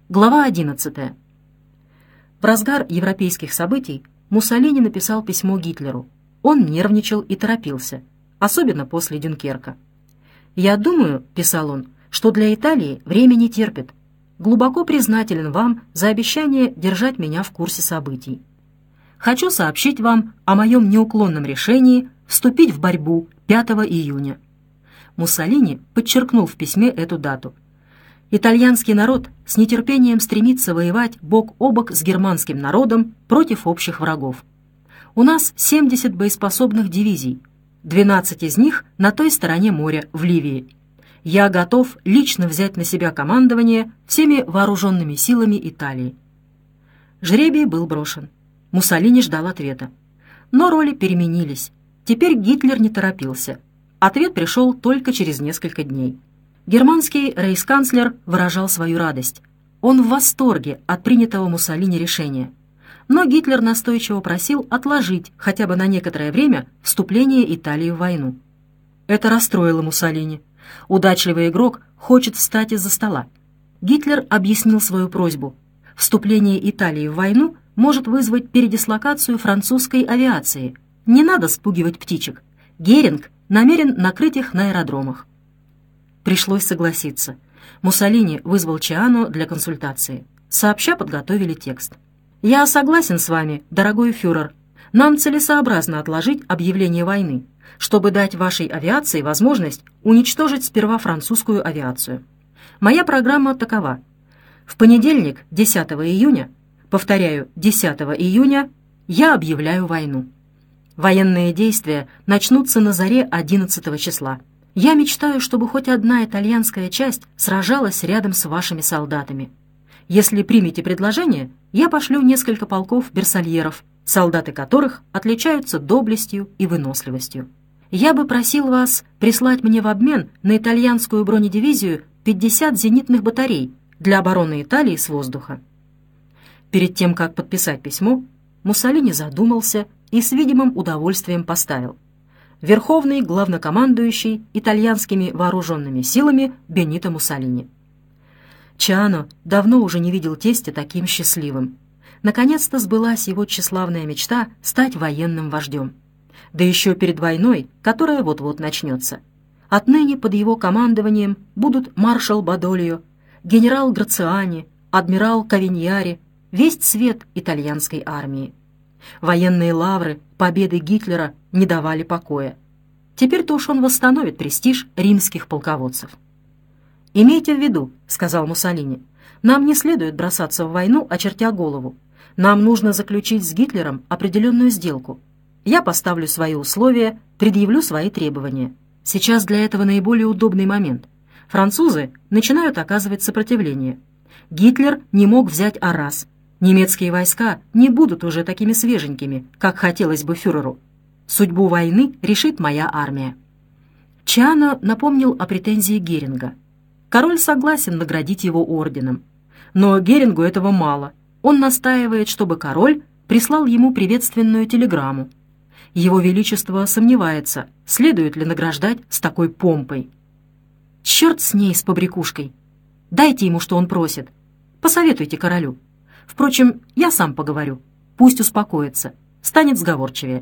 Глава 11. В разгар европейских событий Муссолини написал письмо Гитлеру. Он нервничал и торопился, особенно после Дюнкерка. «Я думаю, — писал он, — что для Италии время не терпит. Глубоко признателен вам за обещание держать меня в курсе событий. Хочу сообщить вам о моем неуклонном решении вступить в борьбу 5 июня». Муссолини подчеркнул в письме эту дату. Итальянский народ с нетерпением стремится воевать бок о бок с германским народом против общих врагов. У нас 70 боеспособных дивизий, 12 из них на той стороне моря, в Ливии. Я готов лично взять на себя командование всеми вооруженными силами Италии. Жребий был брошен. Муссолини ждал ответа. Но роли переменились. Теперь Гитлер не торопился. Ответ пришел только через несколько дней. Германский рейхсканцлер выражал свою радость. Он в восторге от принятого Муссолини решения. Но Гитлер настойчиво просил отложить хотя бы на некоторое время вступление Италии в войну. Это расстроило Муссолини. Удачливый игрок хочет встать из-за стола. Гитлер объяснил свою просьбу. Вступление Италии в войну может вызвать передислокацию французской авиации. Не надо спугивать птичек. Геринг намерен накрыть их на аэродромах. Пришлось согласиться. Муссолини вызвал Чиано для консультации. Сообща подготовили текст. «Я согласен с вами, дорогой фюрер. Нам целесообразно отложить объявление войны, чтобы дать вашей авиации возможность уничтожить сперва французскую авиацию. Моя программа такова. В понедельник, 10 июня, повторяю, 10 июня, я объявляю войну. Военные действия начнутся на заре 11 числа. Я мечтаю, чтобы хоть одна итальянская часть сражалась рядом с вашими солдатами. Если примете предложение, я пошлю несколько полков берсальеров, солдаты которых отличаются доблестью и выносливостью. Я бы просил вас прислать мне в обмен на итальянскую бронедивизию 50 зенитных батарей для обороны Италии с воздуха». Перед тем, как подписать письмо, Муссолини задумался и с видимым удовольствием поставил: «Верховный главнокомандующий итальянскими вооруженными силами Бенито Муссолини». Чиано давно уже не видел тестя таким счастливым. Наконец-то сбылась его тщеславная мечта стать военным вождем. Да еще перед войной, которая вот-вот начнется. Отныне под его командованием будут маршал Бадолио, генерал Грациани, адмирал Кавиньяри, весь цвет итальянской армии. Военные лавры, победы Гитлера не давали покоя. Теперь-то уж он восстановит престиж римских полководцев. «Имейте в виду, — сказал Муссолини, — нам не следует бросаться в войну, очертя голову. Нам нужно заключить с Гитлером определенную сделку. Я поставлю свои условия, предъявлю свои требования. Сейчас для этого наиболее удобный момент. Французы начинают оказывать сопротивление. Гитлер не мог взять Аррас. Немецкие войска не будут уже такими свеженькими, как хотелось бы фюреру. Судьбу войны решит моя армия». Чиано напомнил о претензии Геринга. Король согласен наградить его орденом. Но Герингу этого мало. Он настаивает, чтобы король прислал ему приветственную телеграмму. Его Величество сомневается, следует ли награждать с такой помпой. «Черт с ней, с побрякушкой! Дайте ему, что он просит. Посоветуйте королю. Впрочем, я сам поговорю. Пусть успокоится, станет сговорчивее».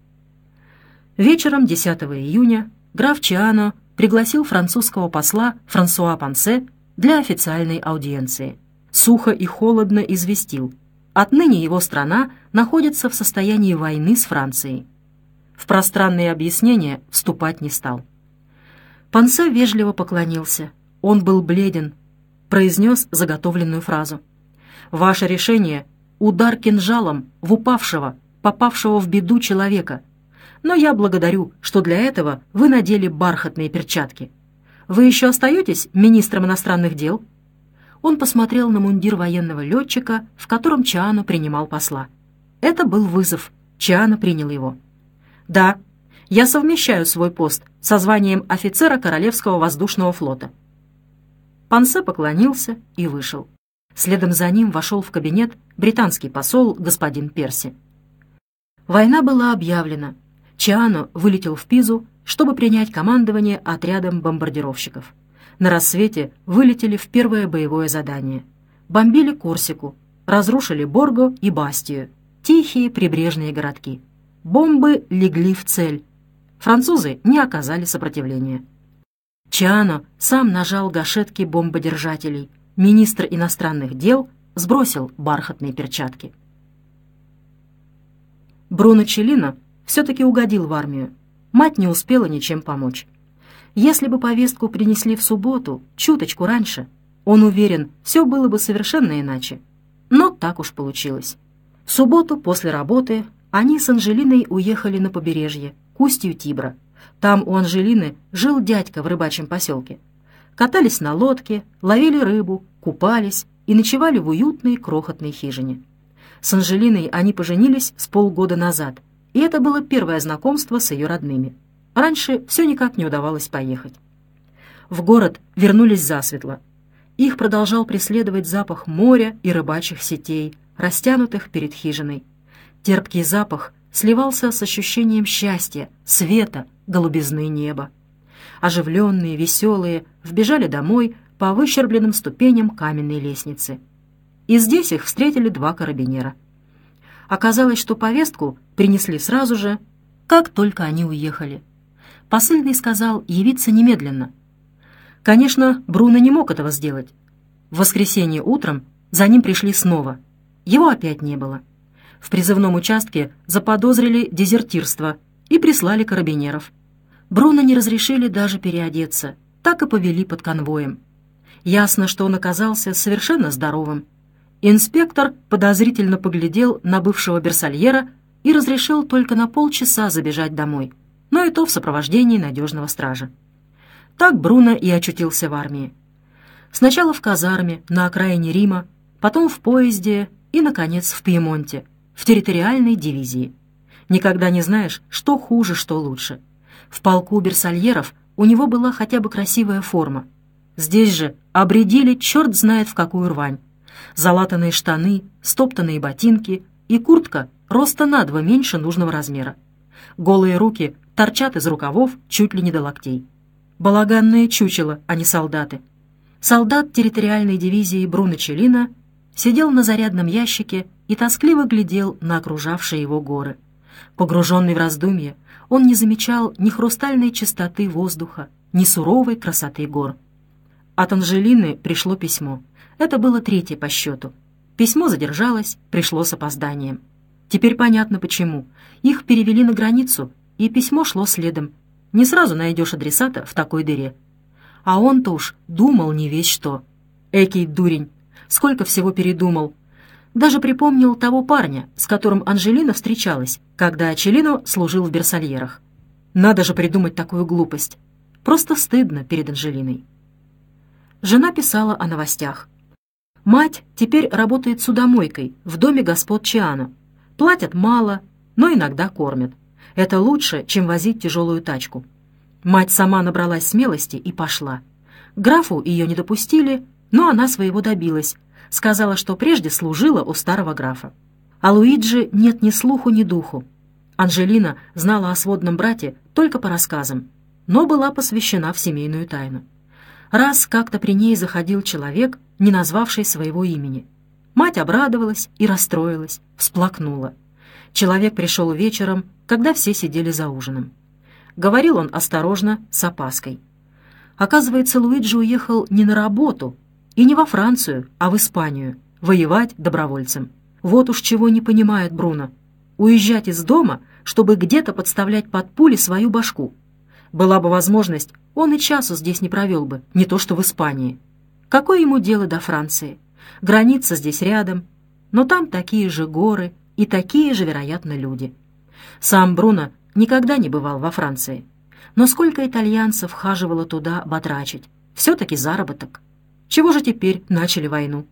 Вечером 10 июня граф Чиано пригласил французского посла Франсуа Понсе для официальной аудиенции. Сухо и холодно известил: отныне его страна находится в состоянии войны с Францией. В пространные объяснения вступать не стал. Понсе вежливо поклонился. Он был бледен. Произнес заготовленную фразу: «Ваше решение — удар кинжалом в упавшего, попавшего в беду человека. Но я благодарю, что для этого вы надели бархатные перчатки. Вы еще остаетесь министром иностранных дел?» Он посмотрел на мундир военного летчика, в котором Чиано принимал посла. Это был вызов. Чиано принял его. «Да, я совмещаю свой пост со званием офицера Королевского воздушного флота». Понсе поклонился и вышел. Следом за ним вошел в кабинет британский посол господин Перси. Война была объявлена. Чиано вылетел в Пизу, чтобы принять командование отрядом бомбардировщиков. На рассвете вылетели в первое боевое задание. бомбили Корсику, разрушили Борго и Бастию, тихие прибрежные городки. Бомбы легли в цель. Французы не оказали сопротивления. Чиано сам нажал гашетки бомбодержателей. Министр иностранных дел сбросил бархатные перчатки. Бруно Челлино все-таки угодил в армию. Мать не успела ничем помочь. Если бы повестку принесли в субботу, чуточку раньше, он уверен, все было бы совершенно иначе. Но так уж получилось. В субботу после работы они с Анжелиной уехали на побережье, к устью Тибра. Там у Анжелины жил дядька в рыбачьем поселке. Катались на лодке, ловили рыбу, купались и ночевали в уютной крохотной хижине. С Анжелиной они поженились с полгода назад, и это было первое знакомство с ее родными. Раньше все никак не удавалось поехать. В город вернулись засветло. Их продолжал преследовать запах моря и рыбачьих сетей, растянутых перед хижиной. Терпкий запах сливался с ощущением счастья, света, голубизны неба. Оживленные, веселые, вбежали домой по выщербленным ступеням каменной лестницы. И здесь их встретили два карабинера. Оказалось, что повестку принесли сразу же, как только они уехали. Посыльный сказал явиться немедленно. Конечно, Бруно не мог этого сделать. В воскресенье утром за ним пришли снова. Его опять не было. В призывном участке заподозрили дезертирство и прислали карабинеров. Бруно не разрешили даже переодеться, так и повели под конвоем. Ясно, что он оказался совершенно здоровым. Инспектор подозрительно поглядел на бывшего берсальера и разрешил только на полчаса забежать домой, но и то в сопровождении надежного стража. Так Бруно и очутился в армии. Сначала в казарме на окраине Рима, потом в поезде и, наконец, в Пьемонте, в территориальной дивизии. Никогда не знаешь, что хуже, что лучше. В полку берсальеров у него была хотя бы красивая форма. Здесь же обрядили черт знает в какую рвань. Залатанные штаны, стоптанные ботинки и куртка роста на 2 меньше нужного размера. Голые руки торчат из рукавов чуть ли не до локтей. Балаганное чучело, а не солдаты. Солдат территориальной дивизии Бруно Челлино сидел на зарядном ящике и тоскливо глядел на окружавшие его горы. Погруженный в раздумье, он не замечал ни хрустальной чистоты воздуха, ни суровой красоты гор. От Анжелины пришло письмо. Это было 3-е по счету. Письмо задержалось, пришло с опозданием. Теперь понятно почему. Их перевели на границу, и письмо шло следом. Не сразу найдешь адресата в такой дыре. А он-то уж думал не весь что. Экий дурень. Сколько всего передумал. Даже припомнил того парня, с которым Анжелина встречалась, когда Челлино служил в берсальерах. Надо же придумать такую глупость. Просто стыдно перед Анжелиной. Жена писала о новостях. Мать теперь работает судомойкой в доме господ Чиано. Платят мало, но иногда кормят. Это лучше, чем возить тяжелую тачку. Мать сама набралась смелости и пошла. К графу ее не допустили, но она своего добилась. Сказала, что прежде служила у старого графа. А Луиджи нет ни слуху, ни духу. Анжелина знала о сводном брате только по рассказам, но была посвящена в семейную тайну. Раз как-то при ней заходил человек, не назвавший своего имени. Мать обрадовалась и расстроилась, всплакнула. Человек пришел вечером, когда все сидели за ужином. Говорил он осторожно, с опаской. Оказывается, Луиджи уехал не на работу и не во Францию, а в Испанию, воевать добровольцем. Вот уж чего не понимает Бруно. Уезжать из дома, чтобы где-то подставлять под пули свою башку. Была бы возможность, он и часу здесь не провел бы, не то что в Испании. Какое ему дело до Франции? Граница здесь рядом, но там такие же горы и такие же, вероятно, люди. Сам Бруно никогда не бывал во Франции. Но сколько итальянцев хаживало туда батрачить? Все-таки заработок. Чего же теперь начали войну?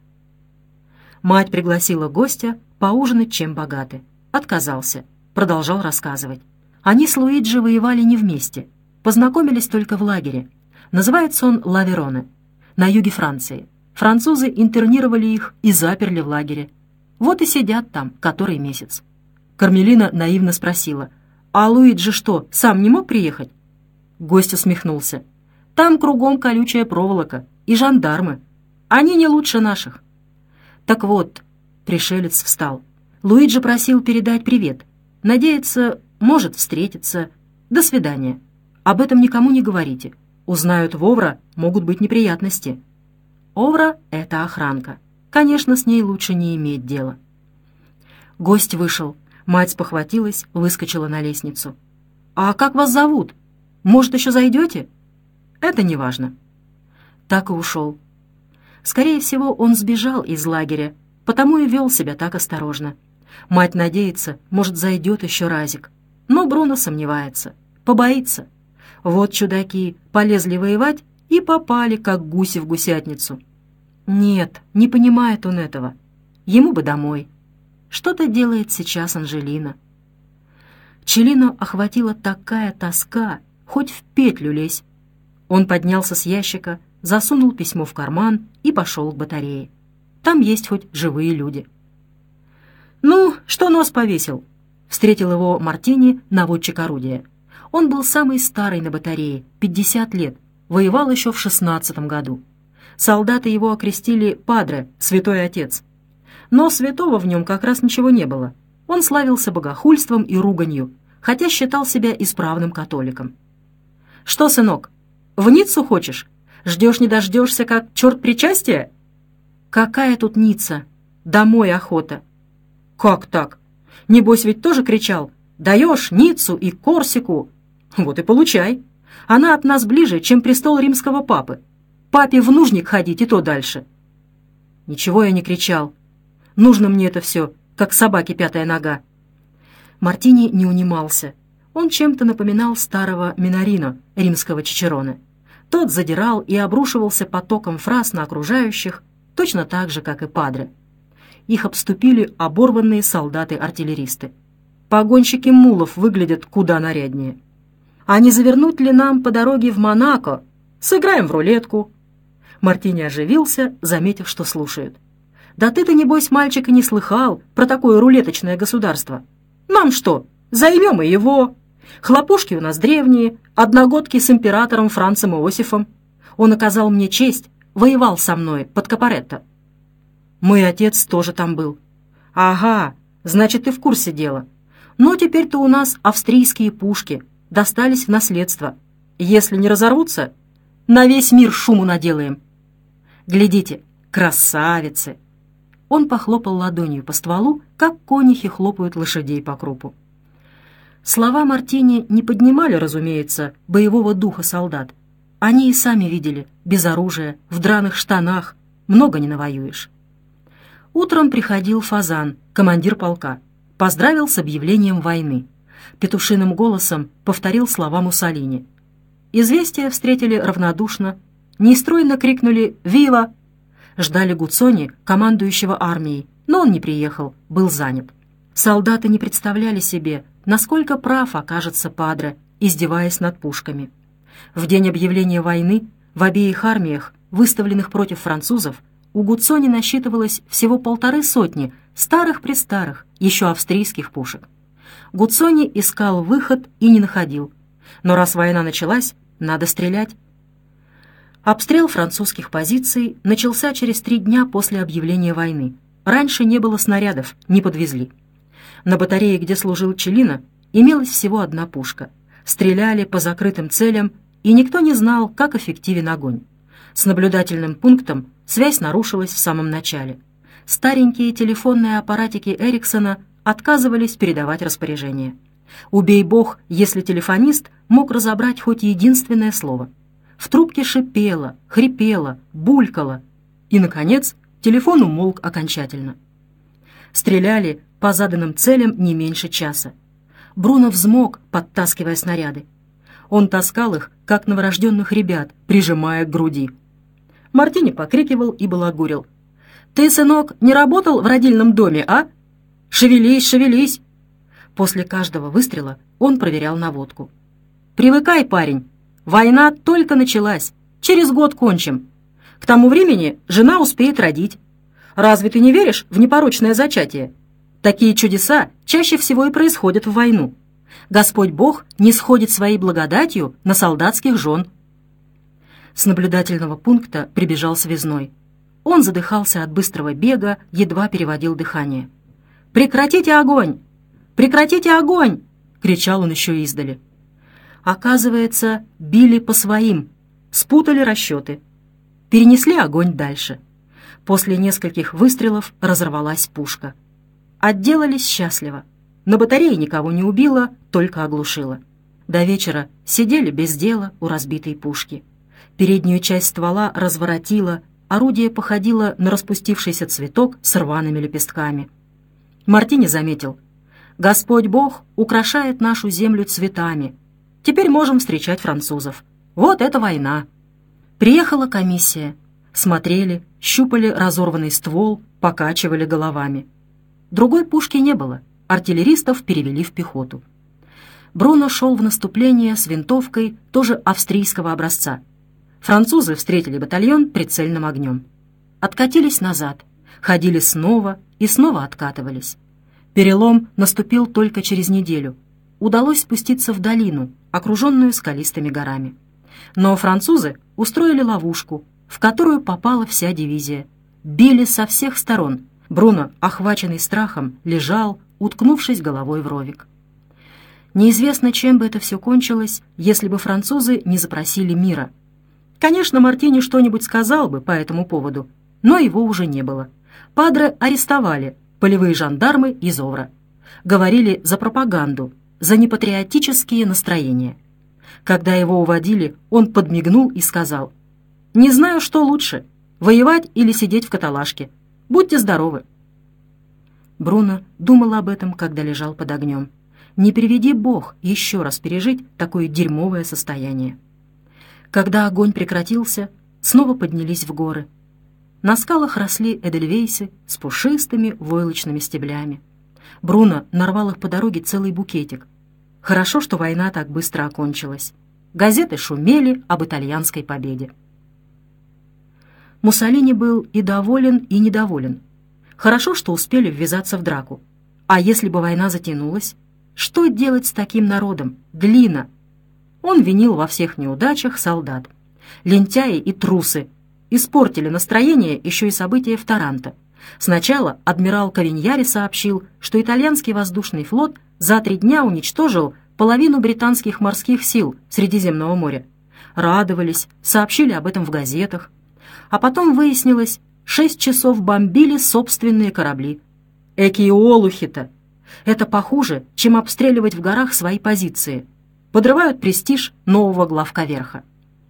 Мать пригласила гостя поужинать, чем богаты. Отказался. Продолжал рассказывать. Они с Луиджи воевали не вместе. Познакомились только в лагере. Называется он Ла Вероне, на юге Франции. Французы интернировали их и заперли в лагере. Вот и сидят там который месяц. Кармелина наивно спросила: «А Луиджи что, сам не мог приехать?» Гость усмехнулся. «Там кругом колючая проволока и жандармы. Они не лучше наших». Так вот, пришелец встал. Луиджи просил передать привет. Надеется, может встретиться. До свидания. Об этом никому не говорите. Узнают Вовра, могут быть неприятности. Овра — это охранка. Конечно, с ней лучше не иметь дела. Гость вышел. Мать спохватилась, выскочила на лестницу. «А как вас зовут? Может, еще зайдете?» «Это не важно». Так и ушел. Скорее всего, он сбежал из лагеря, потому и вел себя так осторожно. Мать надеется, может, зайдет еще разик. Но Бруно сомневается, побоится. Вот чудаки полезли воевать и попали, как гуси в гусятницу. Нет, не понимает он этого. Ему бы домой. Что-то делает сейчас Анжелина. Челлино охватила такая тоска, хоть в петлю лезь. Он поднялся с ящика, засунул письмо в карман и пошел к батарее. Там есть хоть живые люди. «Ну, что нос повесил?» — встретил его Мартини, наводчик орудия. Он был самый старый на батарее, 50 лет, воевал еще в 16 году. Солдаты его окрестили «Падре», «Святой Отец». Но святого в нем как раз ничего не было. Он славился богохульством и руганью, хотя считал себя исправным католиком. «Что, сынок, в Ниццу хочешь? Ждешь не дождешься, как черт причастия?» «Какая тут Ницца? Домой охота». «Как так? Небось ведь тоже кричал: даешь Ниццу и Корсику? Вот и получай. Она от нас ближе, чем престол римского папы. Папе в нужник ходить и то дальше». «Ничего я не кричал. Нужно мне это все, как собаке пятая нога». Мартини не унимался. Он чем-то напоминал старого Минорино, римского Чичерона. Тот задирал и обрушивался потоком фраз на окружающих, точно так же, как и Падре. Их обступили оборванные солдаты-артиллеристы. Погонщики мулов выглядят куда наряднее. «А не завернуть ли нам по дороге в Монако? Сыграем в рулетку». Мартини оживился, заметив, что слушают. «Да ты-то, небось, мальчик, и не слыхал про такое рулеточное государство. Нам что, займем и его? Хлопушки у нас древние, одногодки с императором Францем Иосифом. Он оказал мне честь, воевал со мной под Капоретто. Мой отец тоже там был». «Ага, значит, ты в курсе дела. Но теперь-то у нас австрийские пушки достались в наследство. Если не разорвутся, на весь мир шуму наделаем. Глядите, красавицы!» Он похлопал ладонью по стволу, как конюхи хлопают лошадей по крупу. Слова Мартини не поднимали, разумеется, боевого духа солдат. Они и сами видели, без оружия, в драных штанах, много не навоюешь. Утром приходил Фазан, командир полка, поздравил с объявлением войны. Петушиным голосом повторил слова Муссолини. Известия встретили равнодушно, нестройно крикнули «Вива!». Ждали Гуццони, командующего армией, но он не приехал, был занят. Солдаты не представляли себе, насколько прав окажется Падре, издеваясь над пушками. В день объявления войны в обеих армиях, выставленных против французов, у Гуццони насчитывалось всего 150 старых-престарых, еще австрийских пушек. Гуццони искал выход и не находил. Но раз война началась, надо стрелять. Обстрел французских позиций начался через 3 дня после объявления войны. Раньше не было снарядов, не подвезли. На батарее, где служил Челлино, имелась всего 1 пушка. Стреляли по закрытым целям, и никто не знал, как эффективен огонь. С наблюдательным пунктом связь нарушилась в самом начале. Старенькие телефонные аппаратики Эриксона отказывались передавать распоряжение. Убей бог, если телефонист мог разобрать хоть единственное слово. В трубке шипело, хрипело, булькало, и, наконец, телефон умолк окончательно. Стреляли по заданным целям не меньше часа. Бруно взмок, подтаскивая снаряды. Он таскал их, как новорожденных ребят, прижимая к груди. Мартини покрикивал и балагурил. «Ты, сынок, не работал в родильном доме, а? Шевелись, шевелись!» После каждого выстрела он проверял наводку. «Привыкай, парень, война только началась, через год кончим. К тому времени жена успеет родить. Разве ты не веришь в непорочное зачатие? Такие чудеса чаще всего и происходят в войну. Господь Бог не сходит своей благодатью на солдатских жен». С наблюдательного пункта прибежал связной. Он задыхался от быстрого бега, едва переводил дыхание. «Прекратите огонь! Прекратите огонь!» — кричал он еще издали. Оказывается, били по своим, спутали расчеты. Перенесли огонь дальше. После нескольких выстрелов разорвалась пушка. Отделались счастливо. На батарее никого не убило, только оглушило. До вечера сидели без дела у разбитой пушки. Переднюю часть ствола разворотило, орудие походило на распустившийся цветок с рваными лепестками. Мартини заметил: «Господь Бог украшает нашу землю цветами. Теперь можем встречать французов. Вот это война!» Приехала комиссия. Смотрели, щупали разорванный ствол, покачивали головами. Другой пушки не было, артиллеристов перевели в пехоту. Бруно шел в наступление с винтовкой тоже австрийского образца. Французы встретили батальон прицельным огнем. Откатились назад, ходили снова и снова откатывались. Перелом наступил только через неделю. Удалось спуститься в долину, окруженную скалистыми горами. Но французы устроили ловушку, в которую попала вся дивизия. Били со всех сторон. Бруно, охваченный страхом, лежал, уткнувшись головой в ровик. Неизвестно, чем бы это все кончилось, если бы французы не запросили мира. Конечно, Мартини что-нибудь сказал бы по этому поводу, но его уже не было. Падре арестовали, полевые жандармы из Овра. Говорили за пропаганду, за непатриотические настроения. Когда его уводили, он подмигнул и сказал: «Не знаю, что лучше, воевать или сидеть в каталажке. Будьте здоровы». Бруно думал об этом, когда лежал под огнем. Не приведи Бог еще раз пережить такое дерьмовое состояние. Когда огонь прекратился, снова поднялись в горы. На скалах росли эдельвейсы с пушистыми войлочными стеблями. Бруно нарвал их по дороге целый букетик. Хорошо, что война так быстро окончилась. Газеты шумели об итальянской победе. Муссолини был и доволен, и недоволен. Хорошо, что успели ввязаться в драку. А если бы война затянулась? Что делать с таким народом? Глина. Он винил во всех неудачах солдат. Лентяи и трусы. Испортили настроение еще и события в Таранто. Сначала адмирал Кавиньяри сообщил, что итальянский воздушный флот за 3 дня уничтожил половину британских морских сил Средиземного моря. Радовались, сообщили об этом в газетах. А потом выяснилось, 6 часов бомбили собственные корабли. Экие олухи-то! Это похуже, чем обстреливать в горах свои позиции. Подрывают престиж нового главковерха.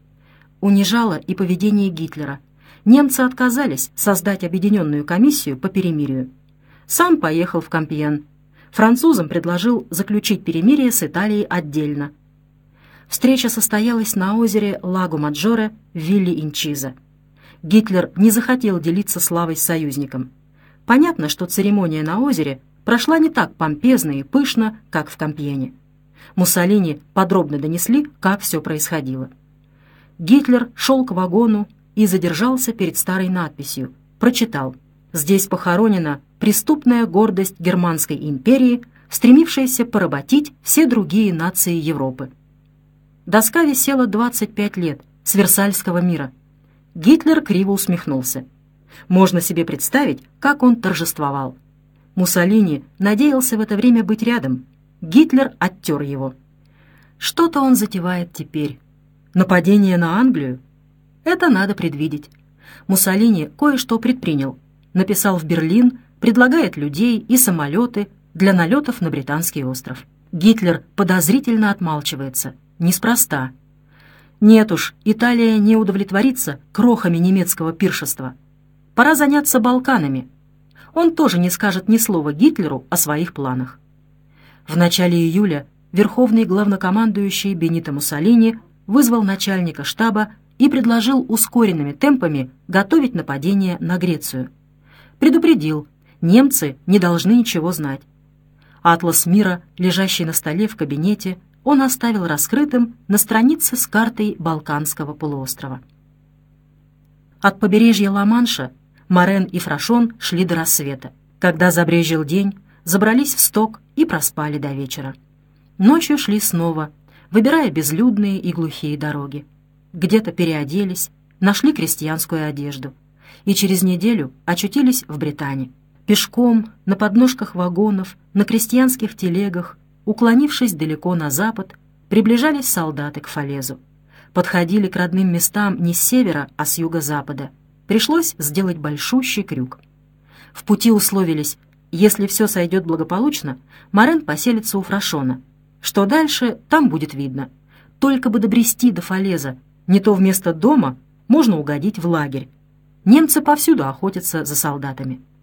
Унижало и поведение Гитлера. Немцы отказались создать объединенную комиссию по перемирию. Сам поехал в Компьен. Французам предложил заключить перемирие с Италией отдельно. Встреча состоялась на озере Лаго-Маджоре в Вилли-Инчиза. Гитлер не захотел делиться славой с союзником. Понятно, что церемония на озере прошла не так помпезно и пышно, как в Компьене. Муссолини подробно донесли, как все происходило. Гитлер шел к вагону и задержался перед старой надписью. Прочитал: «Здесь похоронена преступная гордость Германской империи, стремившаяся поработить все другие нации Европы». Доска висела 25 лет, с Версальского мира. Гитлер криво усмехнулся. Можно себе представить, как он торжествовал. Муссолини надеялся в это время быть рядом. Гитлер оттер его. Что-то он затевает теперь. Нападение на Англию? Это надо предвидеть. Муссолини кое-что предпринял. Написал в Берлин, предлагает людей и самолеты для налетов на Британский остров. Гитлер подозрительно отмалчивается. Неспроста. Нет уж, Италия не удовлетворится крохами немецкого пиршества. Пора заняться Балканами. Он тоже не скажет ни слова Гитлеру о своих планах. В начале июля верховный главнокомандующий Бенито Муссолини вызвал начальника штаба и предложил ускоренными темпами готовить нападение на Грецию. Предупредил, немцы не должны ничего знать. Атлас мира, лежащий на столе в кабинете, он оставил раскрытым на странице с картой Балканского полуострова. От побережья Ла-Манша Морен и Фрашон шли до рассвета. Когда забрезжил день, забрались в сток и проспали до вечера. Ночью шли снова, выбирая безлюдные и глухие дороги. Где-то переоделись, нашли крестьянскую одежду. и через неделю очутились в Британии. Пешком, на подножках вагонов, на крестьянских телегах, уклонившись далеко на запад, приближались солдаты к Фалезу. Подходили к родным местам не с севера, а с юго-запада. Пришлось сделать большущий крюк. В пути условились, если все сойдет благополучно, Морен поселится у Фрашона. Что дальше, там будет видно. Только бы добрести до Фалеза, не то вместо дома можно угодить в лагерь. Немцы повсюду охотятся за солдатами.